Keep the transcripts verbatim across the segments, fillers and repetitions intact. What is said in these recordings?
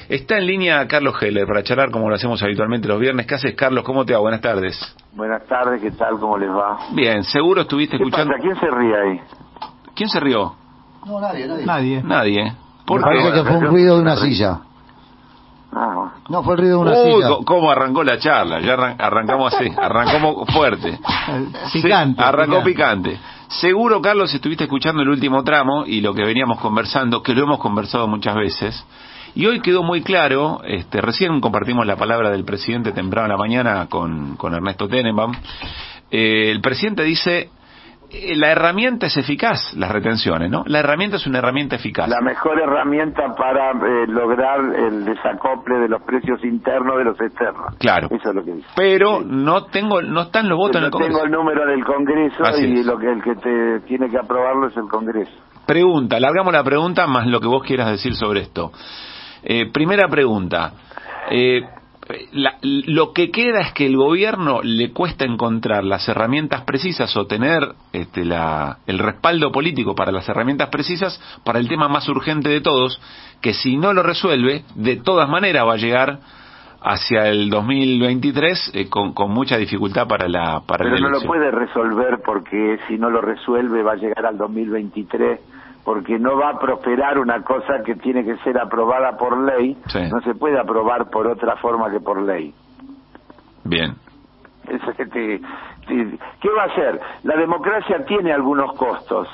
Está en línea Carlos Heller para charlar como lo hacemos habitualmente los viernes. ¿Qué haces, Carlos? ¿Cómo te va? Buenas tardes. Buenas tardes, ¿qué tal? ¿Cómo les va? Bien, seguro estuviste ¿Qué escuchando... pasa? ¿Quién se ríe ahí? ¿Quién se rió? No, nadie, nadie. Nadie. Nadie. ¿Por Me qué? parece que fue un ruido de una silla. Ah, bueno. No, fue el ruido de una Uy, silla. co- cómo arrancó la charla. Ya arran- arrancamos así, arrancamos fuerte. Picante. Sí, arrancó picante. picante. Seguro, Carlos, estuviste escuchando el último tramo y lo que veníamos conversando, que lo hemos conversado muchas veces. Y hoy quedó muy claro, este, recién compartimos la palabra del presidente temprano en la mañana con, con Ernesto Tenenbaum. Eh, el presidente dice, eh, la herramienta es eficaz, las retenciones, ¿no? La herramienta es una herramienta eficaz. La mejor herramienta para eh, lograr el desacople de los precios internos de los externos. Claro. Eso es lo que dice. Pero Sí. no tengo, no están los votos en Yo el Congreso. tengo el número del Congreso Así y es. lo que el que te tiene que aprobarlo es el Congreso. Pregunta, largamos la pregunta más lo que vos quieras decir sobre esto. Eh, primera pregunta. Eh, la, lo que queda es que el gobierno le cuesta encontrar las herramientas precisas o tener este, la, el respaldo político para las herramientas precisas para el tema más urgente de todos, que si no lo resuelve, de todas maneras va a llegar hacia el dos mil veintitrés eh, con, con mucha dificultad para la para Pero la no lo elección. puede resolver porque si no lo resuelve va a llegar al dos mil veintitrés porque no va a prosperar una cosa que tiene que ser aprobada por ley. Sí. No se puede aprobar por otra forma que por ley. Bien. Eso es que te- te- ¿Qué va a hacer? La democracia tiene algunos costos.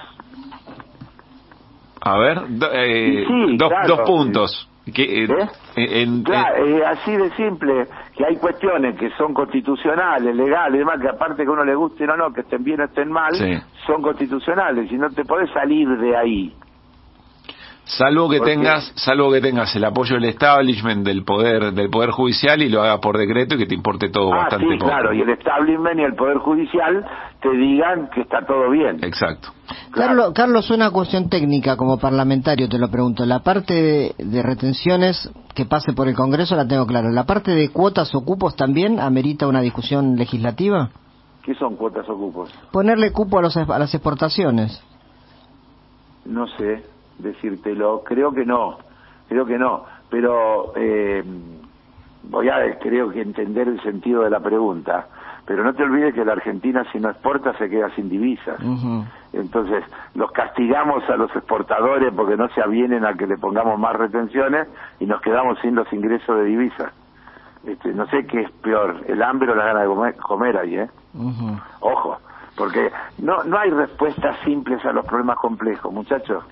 A ver, do- eh, Y sí, dos, claro. dos puntos. Que, eh, ¿Eh? en- Claro, en- eh, así de simple, que hay cuestiones que son constitucionales, legales, demás, que aparte que a uno le guste o no, que estén bien o estén mal, Sí. son constitucionales, y no te podés salir de ahí. Salvo que ¿Por qué? tengas, salvo que tengas el apoyo del establishment, del poder, del poder judicial y lo hagas por decreto y que te importe todo Ah, bastante sí, poco. claro, y el establishment y el Poder Judicial te digan que está todo bien. Exacto. Claro. Carlos, Carlos, una cuestión técnica como parlamentario, te lo pregunto. La parte de, de retenciones que pase por el Congreso la tengo clara. ¿La parte de cuotas o cupos también amerita una discusión legislativa? ¿Qué son cuotas o cupos? Ponerle cupo a, los, a las exportaciones. No sé decírtelo, creo que no, creo que no, pero eh, voy a, creo que entender el sentido de la pregunta, pero no te olvides que la Argentina si no exporta se queda sin divisas. Ujú. Entonces, los castigamos a los exportadores porque no se avienen a que le pongamos más retenciones y nos quedamos sin los ingresos de divisas. Este, no sé qué es peor, el hambre o la gana de comer, comer ahí, ¿eh? Ujú. Ojo, porque no no hay respuestas simples a los problemas complejos, muchachos.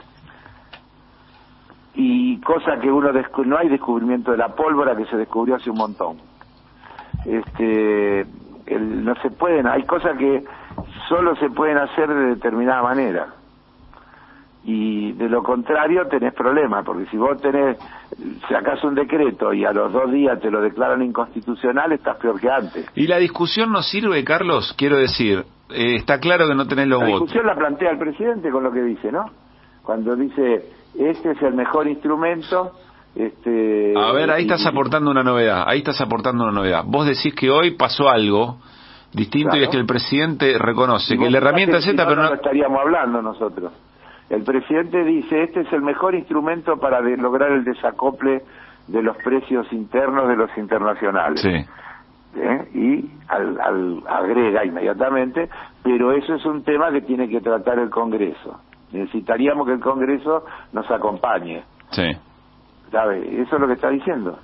Y cosa que uno descu- no hay descubrimiento de la pólvora que se descubrió hace un montón. Este, el, no se pueden, hay cosas que solo se pueden hacer de determinada manera. Y de lo contrario tenés problemas, porque si vos tenés, sacás un decreto y a los dos días te lo declaran inconstitucional, estás peor que antes. Y la discusión no sirve, Carlos, quiero decir, eh, está claro que no tenés los La votos. discusión la plantea el presidente con lo que dice, ¿no? Cuando dice, este es el mejor instrumento, este... A ver, ahí y- estás aportando una novedad, ahí estás aportando una novedad. Vos decís que hoy pasó algo distinto Claro. y es que el presidente reconoce y que vos la herramienta fijate es que esta, si pero no, no... no estaríamos hablando nosotros. El presidente dice, este es el mejor instrumento para de- lograr el desacople de los precios internos de los internacionales. Sí. ¿Eh? Y al, al- agrega inmediatamente, pero eso es un tema que tiene que tratar el Congreso. Necesitaríamos que el Congreso nos acompañe, Sí. ¿sabe? Eso es lo que está diciendo.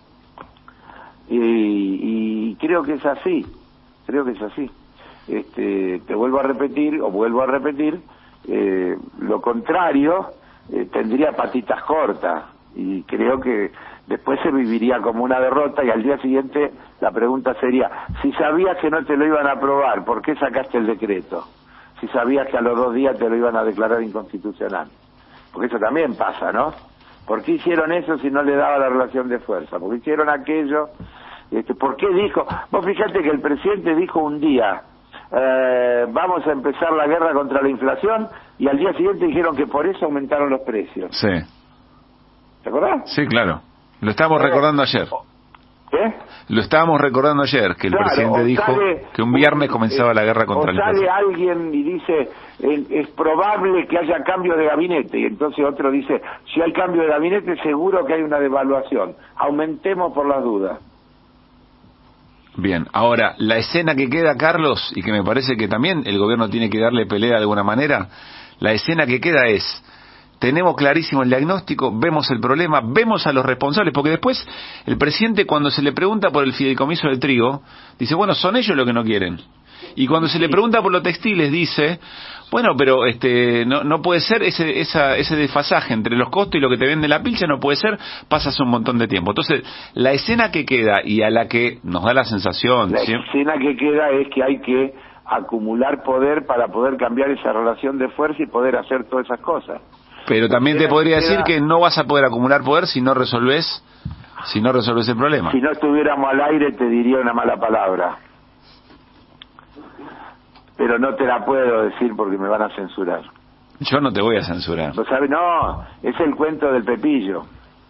Y, y creo que es así, creo que es así. Este, te vuelvo a repetir, o vuelvo a repetir, eh, lo contrario eh, tendría patitas cortas, y creo que después se viviría como una derrota, y al día siguiente la pregunta sería, si sabías que no te lo iban a aprobar, ¿por qué sacaste el decreto? Si sabías que a los dos días te lo iban a declarar inconstitucional. Porque eso también pasa, ¿no? ¿Por qué hicieron eso si no le daba la relación de fuerza? ¿Por qué hicieron aquello? Este, ¿Por qué dijo? Vos fíjate que el presidente dijo un día, eh, vamos a empezar la guerra contra la inflación, y al día siguiente dijeron que por eso aumentaron los precios. Sí. ¿Te acordás? Sí, claro. Lo estábamos Bueno, recordando ayer. ¿Eh? Lo estábamos recordando ayer, que el Claro, presidente dijo sale, que un viernes comenzaba eh, la guerra contra o la sale inflación. alguien y dice, eh, es probable que haya cambio de gabinete, y entonces otro dice, si hay cambio de gabinete seguro que hay una devaluación, aumentemos por las dudas. Bien, ahora, la escena que queda, Carlos, y que me parece que también el gobierno tiene que darle pelea de alguna manera, la escena que queda es, tenemos clarísimo el diagnóstico, vemos el problema, vemos a los responsables, porque después el presidente cuando se le pregunta por el fideicomiso del trigo, dice, bueno, son ellos los que no quieren. Y cuando se le pregunta por los textiles, dice, bueno, pero este no no puede ser ese esa, ese desfasaje entre los costos y lo que te vende la pilcha, no puede ser, pasas un montón de tiempo. Entonces, la escena que queda y a la que nos da la sensación... La ¿sí? escena que queda es que hay que acumular poder para poder cambiar esa relación de fuerza y poder hacer todas esas cosas. Pero también te Queda- podría queda- decir que no vas a poder acumular poder si no resolves si no resolves el problema. Si no estuviéramos al aire te diría una mala palabra. Pero no te la puedo decir porque me van a censurar. Yo no te voy a censurar. ¿Lo sabes? No, es el cuento del Pepillo.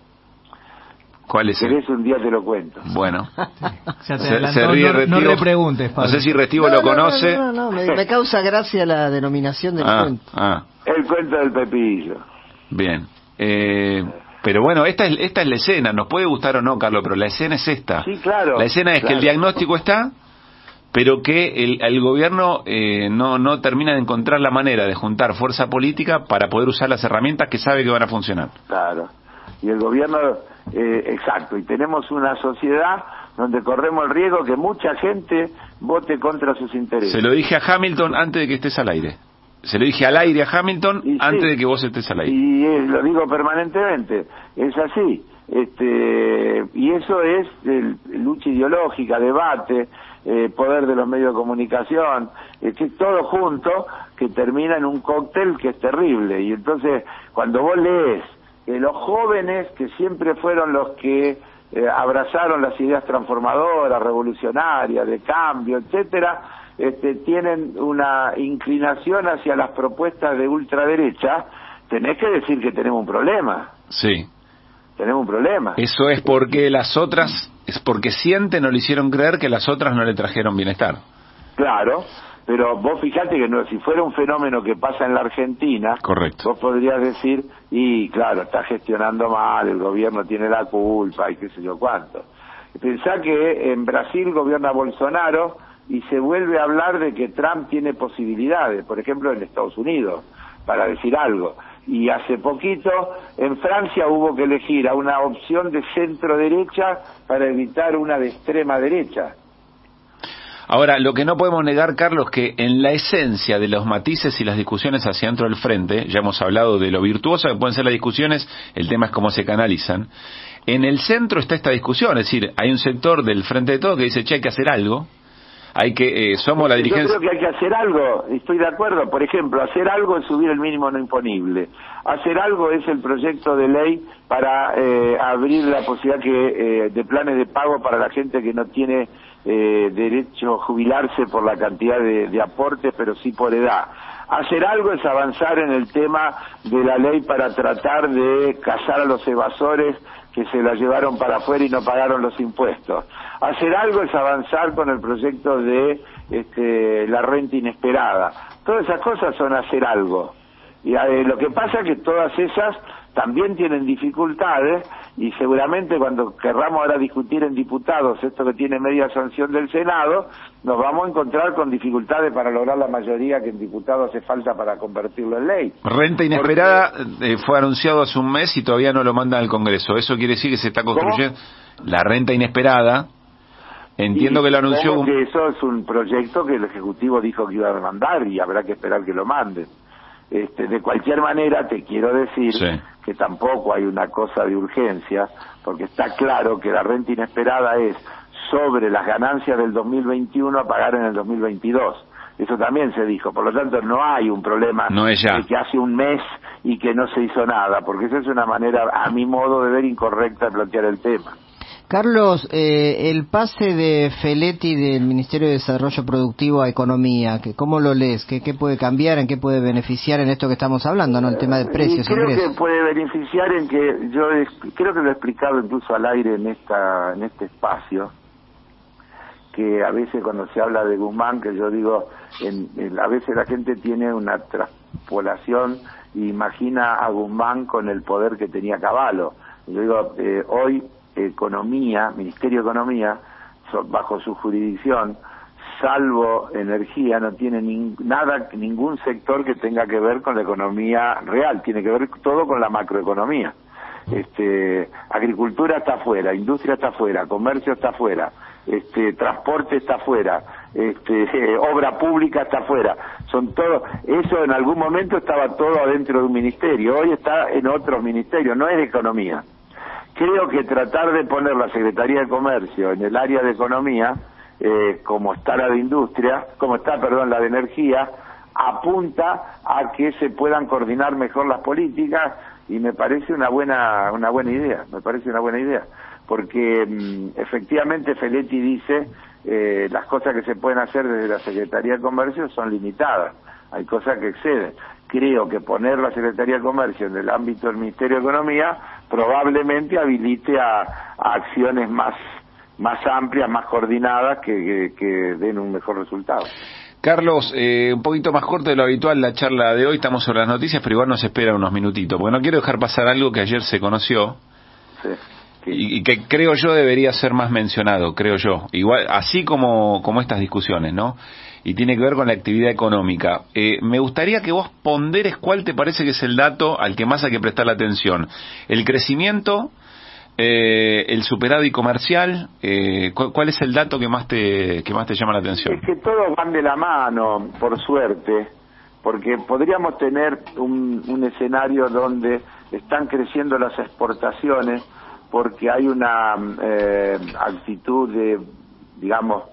¿Cuál es Si el? querés un día te lo cuento. Bueno. Ya te Se, adelantó, se ríe no, Restivo. no repreguntes, No Pablo. sé si Restivo No, lo no, conoce. No, no, no, me, me causa gracia la denominación del Ah, cuento. ah, El cuento del Pepillo. bien. Eh, pero bueno, esta es, esta es la escena. Nos puede gustar o no, Carlos, pero la escena es esta. Sí, claro. La escena es claro. que el diagnóstico está, pero que el, el gobierno eh, no, no termina de encontrar la manera de juntar fuerza política para poder usar las herramientas que sabe que van a funcionar. Claro. Y el gobierno, eh, exacto, y tenemos una sociedad donde corremos el riesgo que mucha gente vote contra sus intereses. Se lo dije a Hamilton antes de que estés al aire. Se lo dije al aire a Hamilton Y antes sí. de que vos estés al aire. Y eh, lo digo permanentemente, es así. Este, y eso es el, lucha ideológica, debate, eh, poder de los medios de comunicación, eh, que todo junto que termina en un cóctel que es terrible. Y entonces, cuando vos lees que los jóvenes, que siempre fueron los que eh, abrazaron las ideas transformadoras, revolucionarias, de cambio, etcétera, este, tienen una inclinación hacia las propuestas de ultraderecha, tenés que decir que tenemos un problema. Sí. Tenemos un problema. Eso es porque las otras, es porque sienten o le hicieron creer que las otras no le trajeron bienestar. Claro, pero vos fijate que no, si fuera un fenómeno que pasa en la Argentina, Correcto. vos podrías decir, y claro, está gestionando mal, el gobierno tiene la culpa y qué sé yo cuánto. Pensá que en Brasil gobierna Bolsonaro y se vuelve a hablar de que Trump tiene posibilidades, por ejemplo en Estados Unidos, para decir algo. Y hace poquito en Francia hubo que elegir a una opción de centro derecha para evitar una de extrema derecha. Ahora, lo que no podemos negar, Carlos, que en la esencia de los matices y las discusiones hacia dentro del frente, ya hemos hablado de lo virtuoso que pueden ser las discusiones, el tema es cómo se canalizan. En el centro está esta discusión, es decir, hay un sector del Frente de Todos que dice, che, hay que hacer algo, hay que, eh, somos la dirigencia... Yo creo que hay que hacer algo, estoy de acuerdo. Por ejemplo, hacer algo es subir el mínimo no imponible. Hacer algo es el proyecto de ley para eh, abrir la posibilidad que eh, de planes de pago para la gente que no tiene eh, derecho a jubilarse por la cantidad de, de aportes, pero sí por edad. Hacer algo es avanzar en el tema de la ley para tratar de cazar a los evasores que se la llevaron para afuera y no pagaron los impuestos. Hacer algo es avanzar con el proyecto de este, la renta inesperada. Todas esas cosas son hacer algo. Y eh, lo que pasa es que todas esas también tienen dificultades y seguramente cuando querramos ahora discutir en diputados esto que tiene media sanción del Senado, nos vamos a encontrar con dificultades para lograr la mayoría que en diputados hace falta para convertirlo en ley. Renta inesperada eh, fue anunciado hace un mes y todavía no lo mandan al Congreso. Eso quiere decir que se está construyendo la renta inesperada. Entiendo y que lo anunció un... que eso es un proyecto que el Ejecutivo dijo que iba a mandar y habrá que esperar que lo manden. Este, de cualquier manera te quiero decir Sí. que tampoco hay una cosa de urgencia, porque está claro que la renta inesperada es sobre las ganancias del dos mil veintiuno a pagar en el dos mil veintidós. Eso también se dijo, por lo tanto no hay un problema No es ya. de que hace un mes y que no se hizo nada, porque esa es una manera, a mi modo de ver, incorrecta de plantear el tema. Carlos, eh, el pase de Feletti del Ministerio de Desarrollo Productivo a Economía, que ¿cómo lo lees? ¿Qué, ¿Qué puede cambiar? ¿En qué puede beneficiar en esto que estamos hablando, no? El tema de precios, y creo ingresos. que puede beneficiar en que yo es, creo que lo he explicado incluso al aire en esta en este espacio, que a veces cuando se habla de Guzmán, que yo digo, en, en, a veces la gente tiene una traspolación e imagina a Guzmán con el poder que tenía Cavallo. Yo digo, eh, hoy Economía, Ministerio de Economía, so, bajo su jurisdicción, salvo energía, no tiene nin, nada, ningún sector que tenga que ver con la economía real, tiene que ver todo con la macroeconomía. Este, agricultura está afuera, industria está afuera, comercio está afuera, este, transporte está afuera, este, eh, obra pública está afuera, son todo, eso en algún momento estaba todo adentro de un ministerio, hoy está en otros ministerios, no es de economía. Creo que tratar de poner la Secretaría de Comercio en el área de economía, eh, como está la de industria, como está, perdón, la de energía, apunta a que se puedan coordinar mejor las políticas y me parece una buena una buena idea, me parece una buena idea, porque mmm, efectivamente Feletti dice eh, las cosas que se pueden hacer desde la Secretaría de Comercio son limitadas, hay cosas que exceden. Creo que poner la Secretaría de Comercio en el ámbito del Ministerio de Economía probablemente habilite a, a acciones más más amplias, más coordinadas, que, que, que den un mejor resultado. Carlos, eh, un poquito más corto de lo habitual la charla de hoy, estamos sobre las noticias, pero igual nos espera unos minutitos, porque no quiero dejar pasar algo que ayer se conoció, sí, sí. Y, y que creo yo debería ser más mencionado, creo yo, igual así como, como estas discusiones, ¿no? Y tiene que ver con la actividad económica. Eh, me gustaría que vos ponderes cuál te parece que es el dato al que más hay que prestar la atención. El crecimiento, eh, el superávit comercial, eh, ¿cuál, ¿cuál es el dato que más te que más te llama la atención? Es que todos van de la mano, por suerte, porque podríamos tener un, un escenario donde están creciendo las exportaciones porque hay una eh, actitud de, digamos,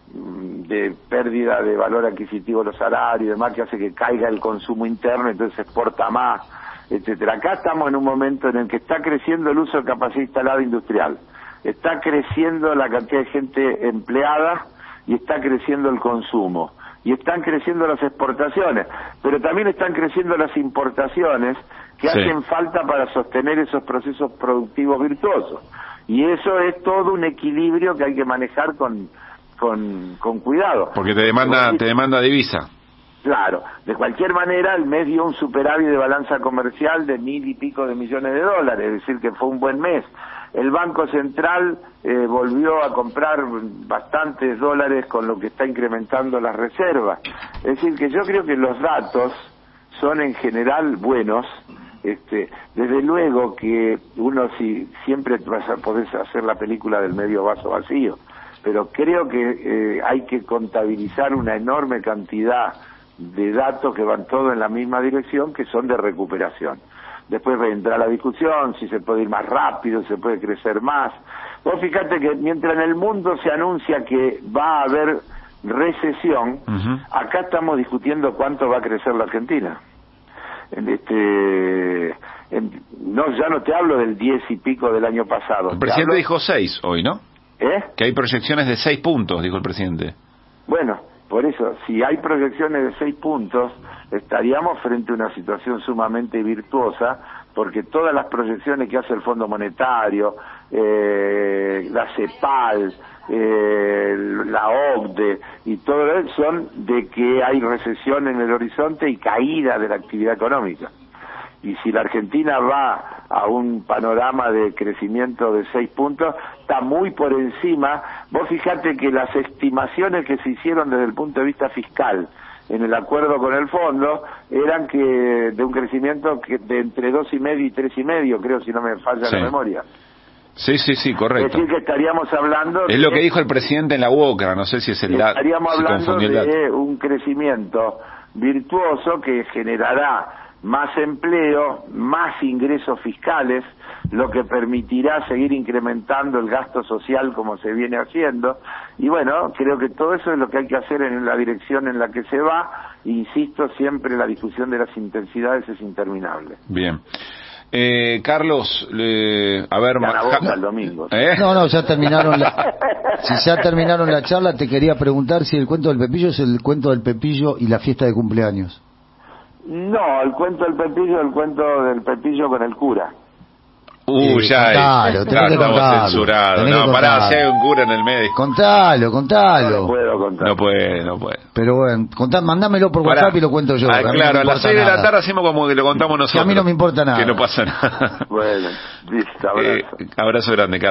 de pérdida de valor adquisitivo de los salarios y demás, que hace que caiga el consumo interno, entonces se exporta más, etcétera. Acá estamos en un momento en el que está creciendo el uso de capacidad instalada industrial, está creciendo la cantidad de gente empleada y está creciendo el consumo y están creciendo las exportaciones, pero también están creciendo las importaciones que sí. hacen falta para sostener esos procesos productivos virtuosos, y eso es todo un equilibrio que hay que manejar con Con, con cuidado. Porque te demanda, te demanda divisa. Claro, de cualquier manera el mes dio un superávit de balanza comercial de mil y pico de millones de dólares, es decir que fue un buen mes. El Banco Central eh, volvió a comprar bastantes dólares con lo que está incrementando las reservas. Es decir que yo creo que los datos son en general buenos. Este, desde luego que uno si siempre vas a poder hacer la película del medio vaso vacío, pero creo que eh, hay que contabilizar una enorme cantidad de datos que van todos en la misma dirección, que son de recuperación. Después vendrá la discusión si se puede ir más rápido, si se puede crecer más. Vos fíjate que mientras en el mundo se anuncia que va a haber recesión, uh-huh. acá estamos discutiendo cuánto va a crecer la Argentina. Este, en, no, ya no te hablo del diez y pico del año pasado. El presidente hablo... dijo seis hoy, ¿no? ¿Eh? Que hay proyecciones de seis puntos, dijo el presidente. Bueno, por eso, si hay proyecciones de seis puntos, estaríamos frente a una situación sumamente virtuosa, porque todas las proyecciones que hace el Fondo Monetario, eh, la CEPAL, eh, la O C D E y todo eso son de que hay recesión en el horizonte y caída de la actividad económica. Y si la Argentina va a un panorama de crecimiento de seis puntos, está muy por encima. Vos fijate que las estimaciones que se hicieron desde el punto de vista fiscal en el acuerdo con el fondo eran que de un crecimiento que de entre dos y medio y tres y medio, creo, si no me falla sí. la memoria. Sí, sí, sí, correcto. Es decir que estaríamos hablando... Es de, lo que dijo el presidente en la UOCRA, no sé si es el dato. Estaríamos si hablando de el un crecimiento virtuoso que generará más empleo, más ingresos fiscales, lo que permitirá seguir incrementando el gasto social como se viene haciendo. Y bueno, creo que todo eso es lo que hay que hacer en la dirección en la que se va. Insisto, siempre la discusión de las intensidades es interminable. Bien. Eh, Carlos, eh, a ver... Gana ma- Boca el domingo. ¿Eh? No, no, ya terminaron la, si ya terminaron la charla, te quería preguntar si el cuento del Pepillo es el cuento del Pepillo y la fiesta de cumpleaños. No, el cuento del Pepillo, el cuento del Pepillo con el cura. Uh, Sí, ya contalo, es. tenés Ya que estamos contarlo, censurados. tenés que No, pará, contarlo. si hay un cura en el medio. Contalo, No contalo. lo puedo contar. No puede, no puede. Pero bueno, contá, mandámelo por Pará. WhatsApp y lo cuento yo. Ah, a mí no claro, me a las importa seis de la nada. tarde hacemos como que lo contamos nosotros. a mí no me importa nada. Que no pasa nada. Bueno, listo, abrazo. Eh, abrazo grande, Carlos.